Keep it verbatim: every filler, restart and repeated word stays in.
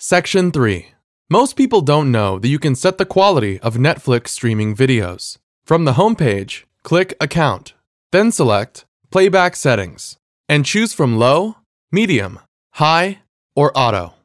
Section three. Most people don't know that you can set the quality of Netflix streaming videos. From the homepage, click Account, then select Playback Settings, and choose from Low, Medium, High, or Auto.